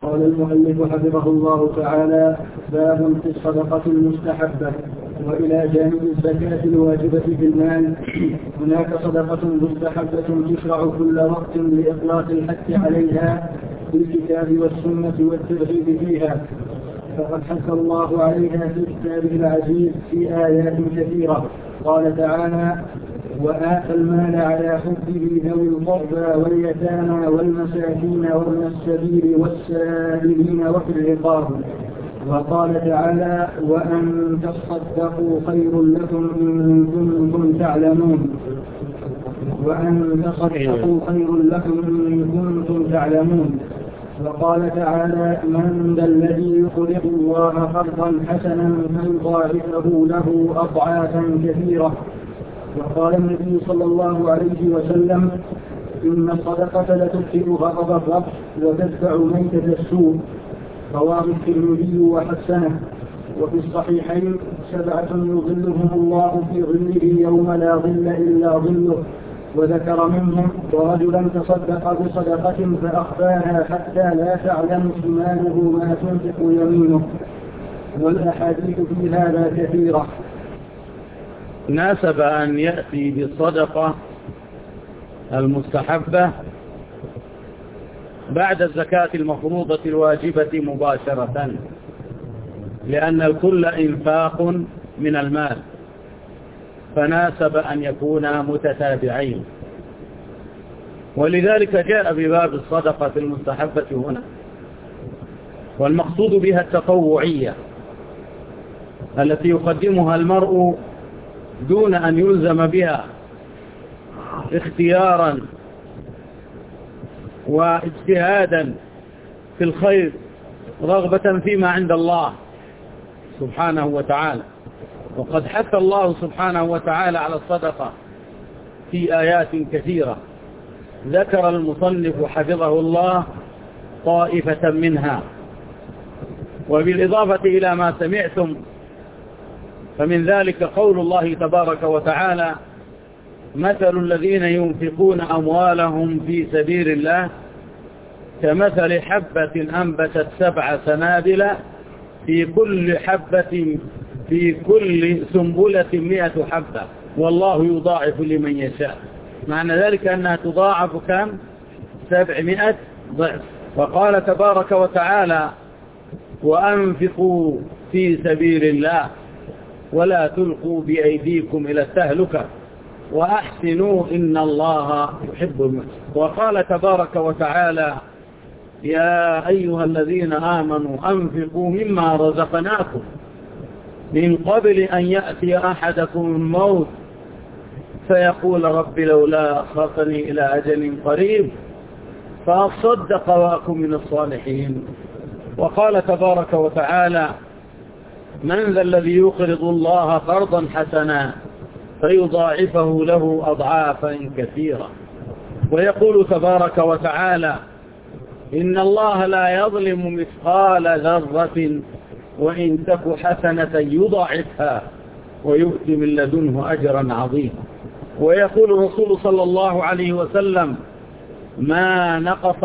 قال المؤلف حفظه الله تعالى: باب في الصدقة المستحبة. وإلى جانب الزكاة الواجبة في المال هناك صدقة مستحبة تشرع كل وقت لإطلاق الحث عليها بالكتاب والسنة والترغيب فيها، فقد حث الله عليها في كتابه العزيز في آيات كثيرة. قال تعالى: وآتى المال على حبه ذوي القربى واليتامى والمساكين وابن السبيل والسائلين وفي الرقاب. وقال تعالى: وأن تصدقوا خير لكم إن كنتم تعلمون. وأن تصدقوا خير لكم إن كنتم تعلمون. وقال تعالى: من ذا الذي يقرض الله قرضا حسنا فيضاعفه له أضعافا كثيرة. وقال النبي صلى الله عليه وسلم: إن الصدقة لتطفئ غضب الرب وتدفع ميتة السوء. رواه الترمذي وحسنه. وفي الصحيحين: 7 يظلهم الله في ظله يوم لا ظل إلا ظله. وذكر منهم: ورجلا تصدق بصدقة فأخفاها حتى لا تعلم شماله ما تنفق يمينه. والأحاديث في هذا كثيرة. ناسب أن يأتي بالصدقة المستحبة بعد الزكاة المفروضة الواجبة مباشرة، لأن الكل إنفاق من المال، فناسب أن يكون متتابعين. ولذلك جاء بباب الصدقة المستحبة هنا، والمقصود بها التطوعية التي يقدمها المرء دون أن يلزم بها اختيارا واجتهادا في الخير، رغبة فيما عند الله سبحانه وتعالى. وقد حث الله سبحانه وتعالى على الصدقة في آيات كثيرة، ذكر المصنف حفظه الله طائفة منها. وبالإضافة إلى ما سمعتم فمن ذلك قول الله تبارك وتعالى: مثل الذين ينفقون أموالهم في سبيل الله كمثل حبة أنبتت 7 سنابل في كل سنبلة 100 حبة والله يضاعف لمن يشاء. معنى ذلك أنها تضاعف كم؟ 700 ضعف. وقال تبارك وتعالى: وأنفقوا في سبيل الله ولا تلقوا بأيديكم إلى التهلكة وأحسنوا إن الله يحب المحسنين. وقال تبارك وتعالى: يا أيها الذين آمنوا أنفقوا مما رزقناكم من قبل أن يأتي أحدكم الموت فيقول رب لولا أخرتني إلى أجل قريب فأصدق وأكن من الصالحين. وقال تبارك وتعالى: من ذا الذي يقرض الله قرضا حسنا فيضاعفه له أضعافا كثيرة. ويقول تبارك وتعالى: إن الله لا يظلم مثقال ذرة وإن تك حسنة يضاعفها ويؤتي من لدنه أجرا عظيما. ويقول الرسول صلى الله عليه وسلم: ما نقص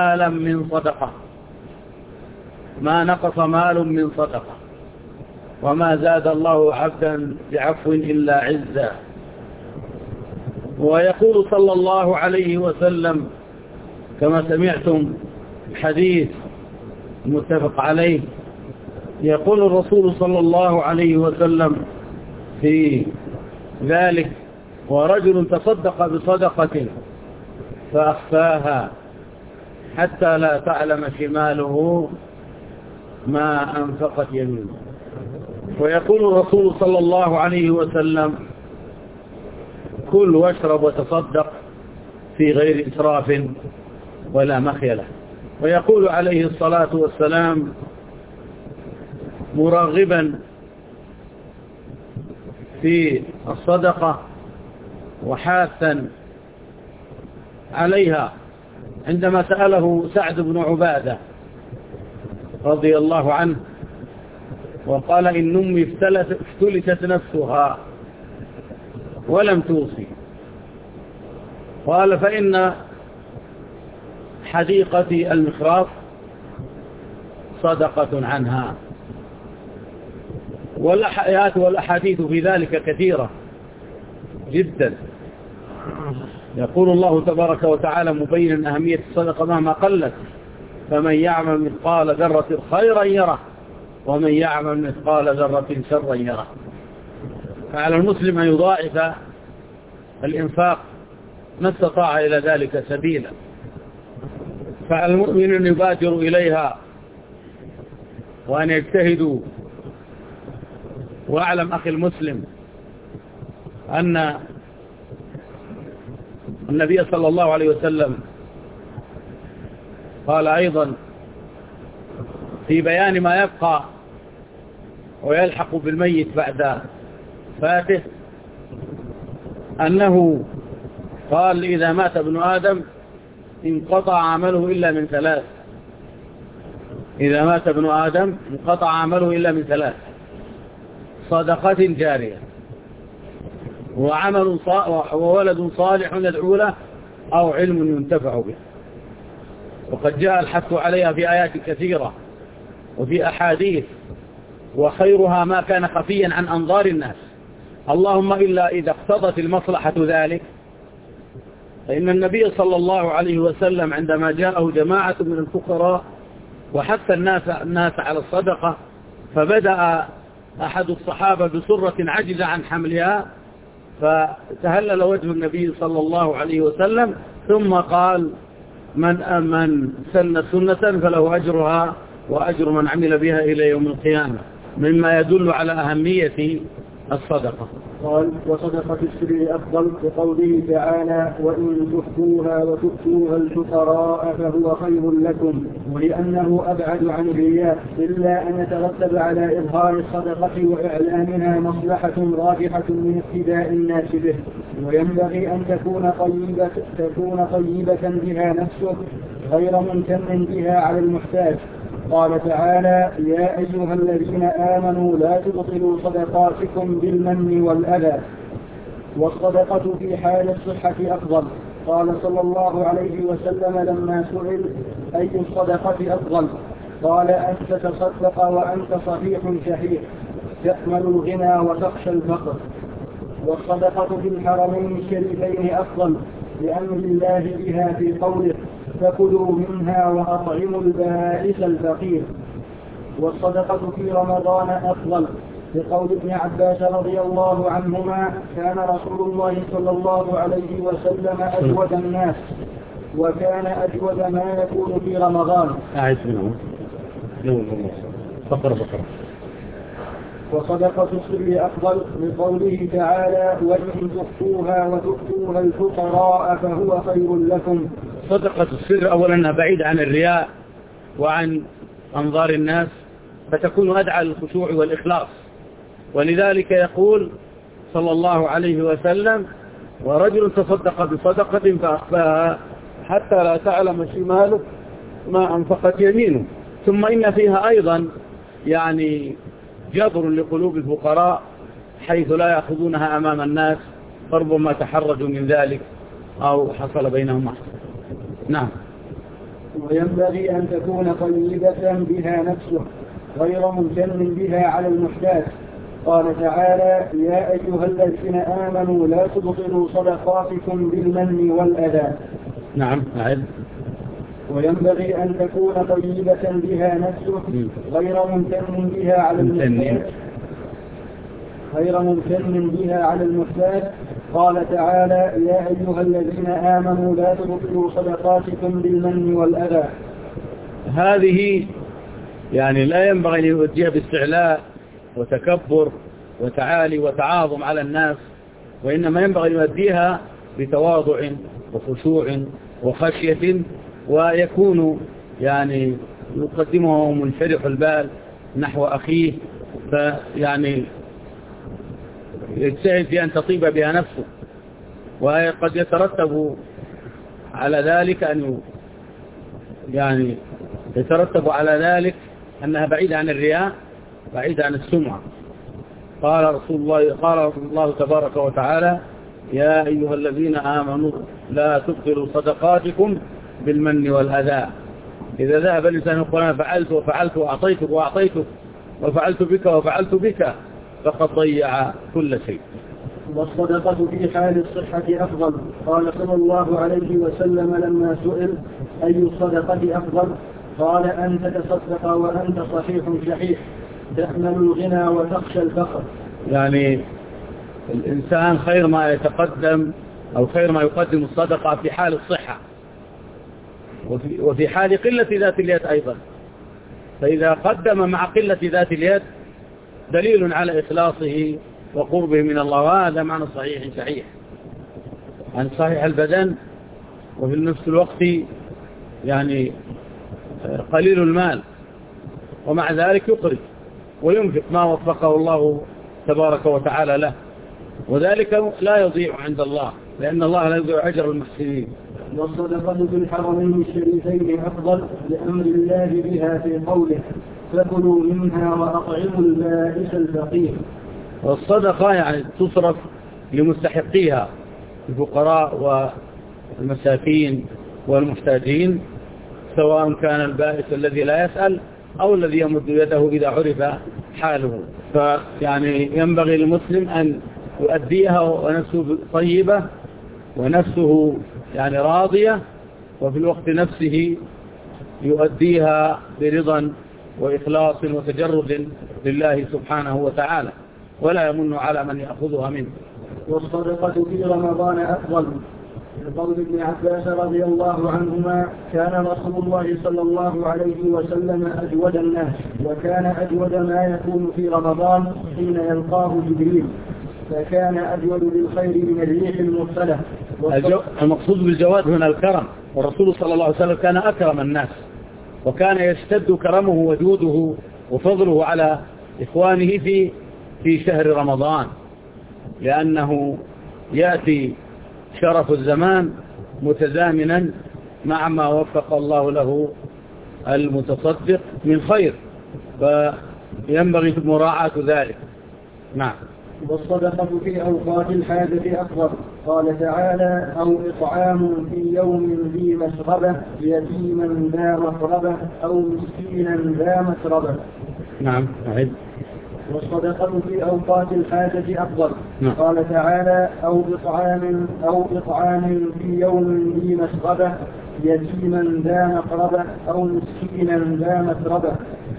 مال من صدقة وما زاد الله عبدا بعفو إلا عزا. ويقول صلى الله عليه وسلم كما سمعتم حديث متفق عليه، يقول الرسول صلى الله عليه وسلم في ذلك: ورجل تصدق بصدقة فأخفاها حتى لا تعلم شماله ما أنفقت يمينه. ويقول الرسول صلى الله عليه وسلم: كل واشرب وتصدق في غير إسراف ولا مخيلة. ويقول عليه الصلاة والسلام مرغبا في الصدقة وحاثا عليها عندما سأله سعد بن عبادة رضي الله عنه وقال: إن أمي افتلتت نفسها ولم توصي. قال: فإن حديقتي المخراف صدقة عنها. والآيات والأحاديث في ذلك كثيرة جدا. يقول الله تبارك وتعالى مبينا أهمية الصدقة مهما قلت: فمن يعمل مثقال ذرة خيرا يره ومن يعمل مثقال ذرة شرا يره. فعلى المسلم أن يضاعف الإنفاق ما استطاع إلى ذلك سبيلا، فعلى المؤمن أن يبادر إليها وأن يجتهدوا. وأعلم أخي المسلم أن النبي صلى الله عليه وسلم قال أيضا في بيان ما يبقى ويلحق بالميت بعد فاته أنه قال: إذا مات ابن آدم انقطع عمله إلا من ثلاث. إذا مات ابن آدم انقطع عمله إلا من ثلاث: صدقة جارية، وولد صالح يدعو له، أو علم ينتفع به. وقد جاء الحث عليها في آيات كثيرة وفي أحاديث، وخيرها ما كان خفيا عن أنظار الناس، اللهم إلا إذا اقتضت المصلحة ذلك. فإن النبي صلى الله عليه وسلم عندما جاءه جماعة من الفقراء وحث الناس على الصدقة، فبدأ أحد الصحابة بسرة عجز عن حملها، فتهلل وجه النبي صلى الله عليه وسلم، ثم قال: من سن سنة فله أجرها وأجر من عمل بها إلى يوم القيامة، مما يدل على أهمية الصدقة. قال: وصدقة السر أفضل بقوله تعالى: وإن تخفوها وتؤتوها الفقراء فهو خير لكم، ولأنه أبعد عن الرياء، إلا أن يترتب على إظهار الصدقة وإعلانها مصلحة راجحة من اقتداء الناس به، وينبغي أن تكون طيبة بها نفسه غير ممتن بها على المحتاج. قال تعالى: يا أيها الذين آمنوا لا تبطلوا صدقاتكم بالمن والأذى. والصدقة في حال الصحة أفضل. قال صلى الله عليه وسلم لما سئل: أي الصدقة أفضل؟ قال: أن تتصدق وأنت صحيح شحيح تأمل الغنى وتخشى الفقر. والصدقة في الحرمين الشريفين أفضل، لأمر الله بها في قوله: فكلوا منها وأطعموا البائس الفقير. والصدقة في رمضان أفضل، لقول ابن عباس رضي الله عنهما: كان رسول الله صلى الله عليه وسلم أجود الناس، وكان أجود ما يكون في رمضان. وصدقة السر أفضل، لقوله تعالى: وإن تخفوها وتؤتوها الفقراء فهو خير لكم. صدقة السر أولا بعيد عن الرياء وعن أنظار الناس، فتكون أدعى للخشوع والإخلاص. ولذلك يقول صلى الله عليه وسلم: ورجل تصدق بصدقة فأخفاها حتى لا تعلم شماله ما أنفقت يمينه. ثم إن فيها أيضا يعني جبر لقلوب الفقراء، حيث لا يأخذونها أمام الناس، فربما تحرجوا من ذلك أو حصل بينهم محصول. نعم. وينبغي أن تكون طيبة بها نفسه غير ممتن بها على المحتاج. قال تعالى: يا أيها الذين آمنوا لا تبطلوا صدقاتكم بالمن والأذى. نعم. وينبغي أن تكون طيبة بها نفسه غير ممتن بها على المحتاج. قال تعالى: يا أيها الذين آمنوا لا تبطلوا صدقاتكم بالمن والأذى. هذه يعني لا ينبغي أن يوجه باستعلاء وتكبر وتعالي وتعاظم على الناس، وإنما ينبغي أن يؤديها بتواضع وخشوع وخشية، ويكون يعني يقدمه منشرح البال نحو أخيه، فيعني يجتهد في أن تطيب بها نفسه. وقد يترتب على ذلك أنها بعيدة عن الرياء، بعيدة عن السمعة. قال الله تبارك وتعالى: يا أيها الذين آمنوا لا تبطلوا صدقاتكم بالمن والأذى. إذا ذهب الإنسان يقول أنا فعلت وفعلت وأعطيتك وأعطيتك وفعلت بك وفعلت بك فقد ضيع كل شيء. والصدقة في حال الصحة أفضل. قال صلى الله عليه وسلم لما سئل أي الصدقة أفضل قال أن تتصدق وأنت صحيح شحيح تأمل الغنى وتخشى الفقر. يعني الإنسان خير ما يتقدم أو خير ما يقدم الصدقة في حال الصحة وفي حال قلة ذات اليد أيضا. فإذا قدم مع قلة ذات اليد دليل على إخلاصه وقربه من الله، وهذا معنى صحيح شحيح، عن صحيح البدن وفي نفس الوقت يعني قليل المال، ومع ذلك يخرج وينفق ما وفقه الله تبارك وتعالى له، وذلك لا يضيع عند الله لأن الله لا يضيع أجر المحسنين. والصدقة في الحرمين الشريفين أفضل لأمر الله بها في قوله فكلوا منها وأطعموا البائس الفقير. والصدقة يعني تصرف لمستحقيها الفقراء والمساكين والمحتاجين، سواء كان البائس الذي لا يسأل أو الذي يمد يده إذا عرف حاله. فيعني ينبغي للمسلم أن يؤديها ونفسه طيبة ونفسه يعني راضية، وفي الوقت نفسه يؤديها برضا وإخلاص وتجرد لله سبحانه وتعالى، ولا يمن على من يأخذها منه. والصدقة في رمضان أفضل لقول ابن عباس رضي الله عنهما كان رسول الله صلى الله عليه وسلم أجود الناس، وكان أجود ما يكون في رمضان حين يلقاه جبريل، فكان أجود بالخير من الريح المرسلة. المقصود بالجواد هنا الكرم، والرسول صلى الله عليه وسلم كان أكرم الناس، وكان يشتد كرمه وجوده وفضله على إخوانه في شهر رمضان، لأنه يأتي شرف الزمان متزامنا مع ما وفق الله له المتصدق من خير، فينبغي مراعاة ذلك. نعم. والصدقة في أوقات الحاجة أفضل. قال تعالى أو إطعام في يوم ذي مسغبة يتيما ذا مقربة أو مسكينا ذا مسربة. نعم. والصدقة في أوقات الحاجة أفضل. نعم. قال تعالى أو إطعام في يوم ذي مسغبة يتيما ذا مقربة أو مسكينا ذا مسربة.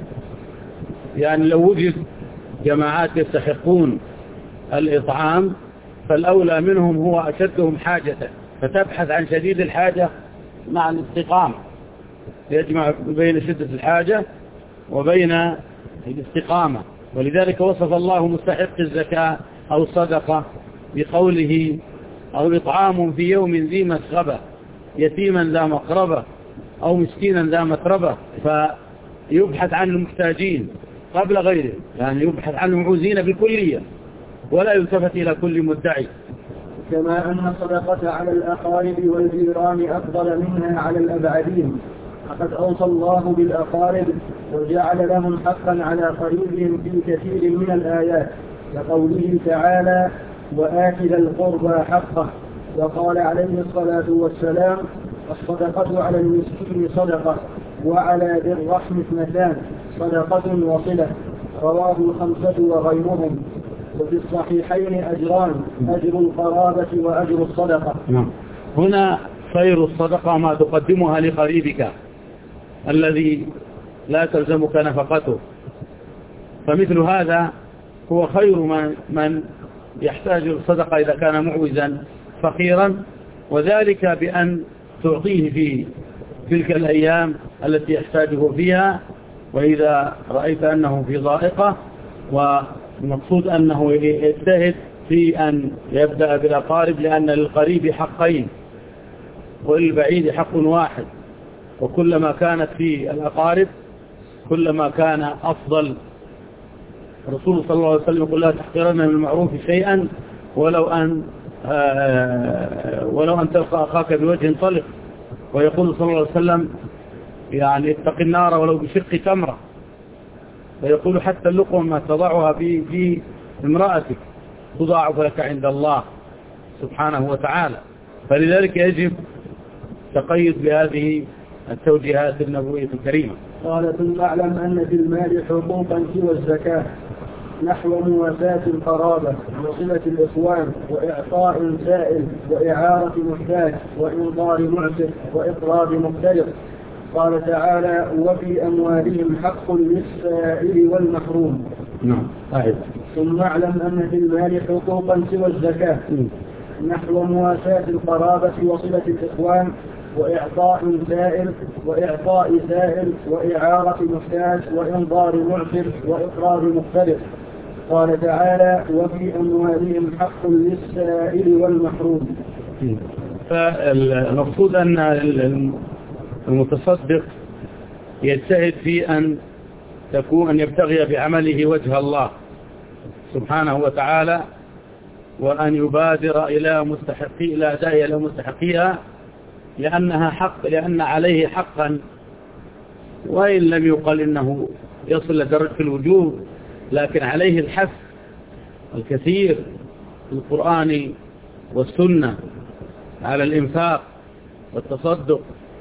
يعني لو وجد جماعات يستحقون الإطعام فالأولى منهم هو أشدهم حاجة، فتبحث عن شديد الحاجة مع الاستقامة، يجمع بين شدة الحاجة وبين الاستقامة. ولذلك وصف الله مستحق الزكاة أو الصدقة بقوله أو إطعام في يوم ذي مسغبة يتيما ذا مقربة أو مسكينا ذا متربة، فيبحث عن المحتاجين قبل غيره، يعني يبحث عن المعوزين بالكلية ولا يلتفت إلى كل مدعي. كما أن الصدقة على الأقارب والجيران أفضل منها على الأبعدين، فقد أوصى الله بالأقارب وجعل لهم حقا على قريبهم في كثير من الآيات، كقوله تعالى وآت ذا القربى حقه، وقال عليه الصلاة والسلام الصدقة على المسكين صدقة وعلى ذي الرحم اثنتان صدقة وصلة. رواه الخمسة وغيرهم. وفي الصحيحين أجران، أجر القرابة وأجر الصدقة. هنا خير الصدقة ما تقدمها لقريبك الذي لا تلزمك نفقته، فمثل هذا هو خير من يحتاج الصدقة إذا كان معوزا فقيرا، وذلك بأن تعطيه في تلك الأيام التي يحتاجه فيها، وإذا رأيت أنه في ضائقة. والمقصود أنه يجتهد في أن يبدأ بالأقارب، لأن للقريب حقين وللبعيد حق واحد، وكلما كانت في الأقارب كلما كان أفضل. الرسول صلى الله عليه وسلم يقول لا تحقرن من المعروف شيئا ولو أن تلقى أخاك بوجه طلق، ويقول صلى الله عليه وسلم يعني اتق النار ولو بشق تمرة، ويقول حتى اللقمة تضعها في امرأتك تضاعف لك عند الله سبحانه وتعالى. فلذلك يجب تقيد بهذه التوجيهات النبوية الكريمة. قال ثم اعلم أن في المال حقوقا سوى الزكاة نحو مواساة القرابة وصلة الإخوان وإعطاء سائل وإعارة محتاج وإنظار معسر وإقراض مقترض. قال تعالى وفي أموالهم حق للسائل والمحروم. نعم. ثم اعلم أن في المال حقوقا سوى الزكاة نحو مواساة القرابة وصلة الإخوان وإعطاء سائل وإعارة محتاج وإنظار معسر وإقراض مقترض. قال تعالى وفي أموالهم حق للسائل والمحروم. فالمقصود أن المتصدق يجتهد في أن يبتغي بعمله وجه الله سبحانه وتعالى، وأن يبادر إلى أدائها إلى مستحقيها، لأنها حق، لأن عليه حقا، وإن لم يقل إنه يصل لدرجة الوجوب، لكن عليه الحث الكثير في القرآن والسنة على الإنفاق والتصدق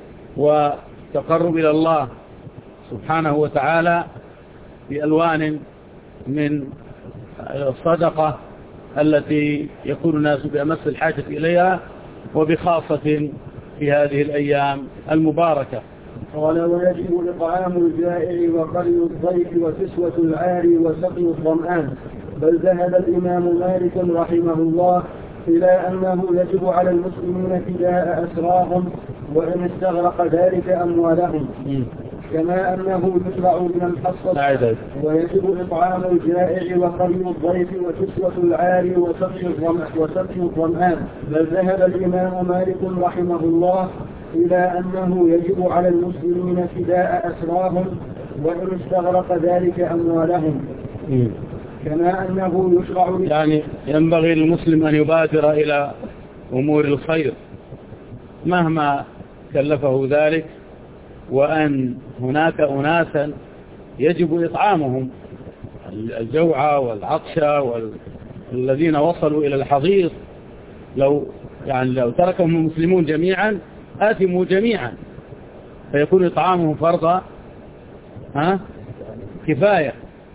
والتقرب إلى الله سبحانه وتعالى بألوان من الصدقة التي يكون الناس بأمس الحاجة إليها، وبخاصة في هذه الأيام المباركة. قال ويجب إطعام الجائع وقري الضيف وكسوة العاري وسقي الظمآن. بل ذهب الإمام مالك رحمه الله إلى أنه يجب على المسلمين فداء أسراهم وإن استغرق ذلك أموالهم، كما أنه يشرع من الحصة ويجب إطعام الجائع وقري الضيف وكسوة العاري وسقي الظمآن. بل ذهب الإمام مالك رحمه الله إلى أنه يجب على المسلمين فداء أسراهم وإن استغرق ذلك أموالهم، كما أنه يشرع يعني ينبغي للمسلم أن يبادر إلى أمور الخير مهما كلفه ذلك، وأن هناك أناسا يجب إطعامهم، الجوعى والعطشى والذين وصلوا إلى الحضيض، لو تركهم المسلمون جميعا آثموا جميعا، فيكون إطعامهم فرض كفاية.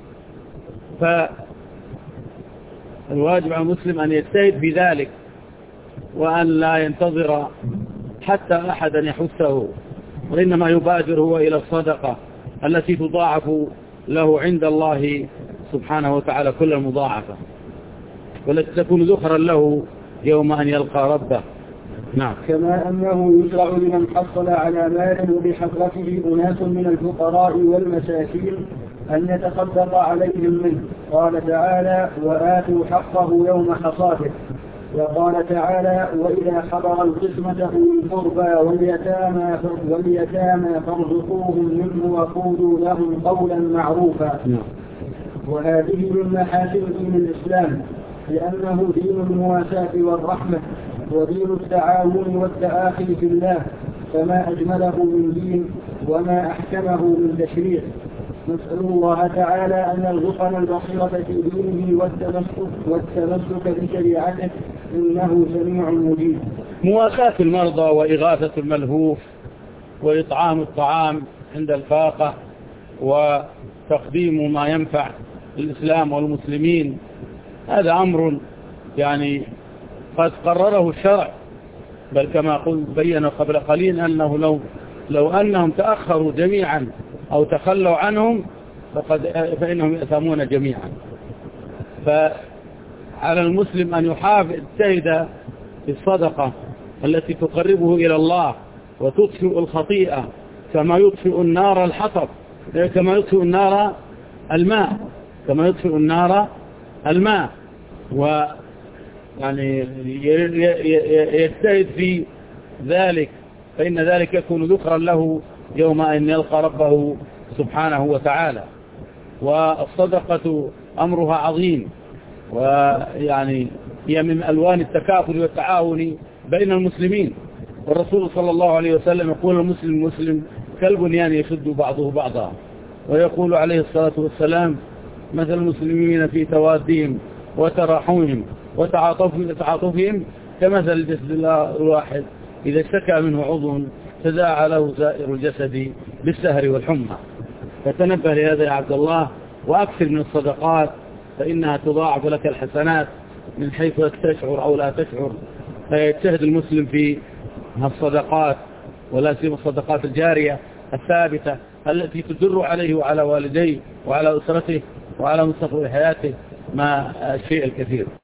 فالواجب على المسلم أن يجتهد في ذلك، وأن لا ينتظر حتى أحدا يحثه، وإنما يبادر هو إلى الصدقة التي تضاعف له عند الله سبحانه وتعالى كل المضاعفة، والتي تكون ذخرا له يوم أن يلقى ربه. نعم. كما أنه يشرع لمن حصل على مال وبحضرته أناس من الفقراء والمساكين أن يتصدق عليهم منه. قال تعالى وآتوا حقه يوم حصاده. وقال تعالى وإذا حضر القسمة أولي القربى واليتامى فارزقوهم منه وقولوا لهم قولا معروفا. وهذه من محاسن دين الإسلام، لأنه دين المواساة والرحمة ودين التعاون والتآخي في الله، فما أجمله من دين وما أحكمه من تشريع. نسأل الله تعالى أن يرزقنا البصيرة في دينه والتمسك بشريعته، إنه سميع مجيب. مواساة المرضى وإغاثة الملهوف وإطعام الطعام عند الفاقة وتقديم ما ينفع الإسلام والمسلمين، هذا أمر يعني قد قرره الشرع، بل كما قلت بيّن قبل قليل أنه لو أنهم تأخروا جميعا أو تخلوا عنهم فإنهم يأثمون جميعا. فعلى المسلم أن يجتهد بالصدقة التي تقربه إلى الله وتطفئ الخطيئة، كما يطفئ النار الحطب، كما يطفئ النار الماء، ويعني يجتهد في ذلك، فإن ذلك يكون ذكرا له يوم أن يلقى ربه سبحانه وتعالى. والصدقة أمرها عظيم، ويعني هي من ألوان التكافل والتعاون بين المسلمين. والرسول صلى الله عليه وسلم يقول المسلم كالبنيان يشد بعضه بعضا، ويقول عليه الصلاة والسلام مثل المسلمين في توادهم وتراحمهم وتعاطفهم كمثل الجسد الواحد إذا اشتكى منه عضو تداعى له سائر الجسد بالسهر والحمى. فتنبه لهذا يا عبد الله، وأكثر من الصدقات فإنها تضاعف لك الحسنات من حيث تشعر أو لا تشعر. فيجتهد المسلم في الصدقات، ولا سيما الصدقات الجارية الثابتة التي تدر عليه وعلى والديه وعلى أسرته وعلى مستقبل حياته ما الشيء الكثير.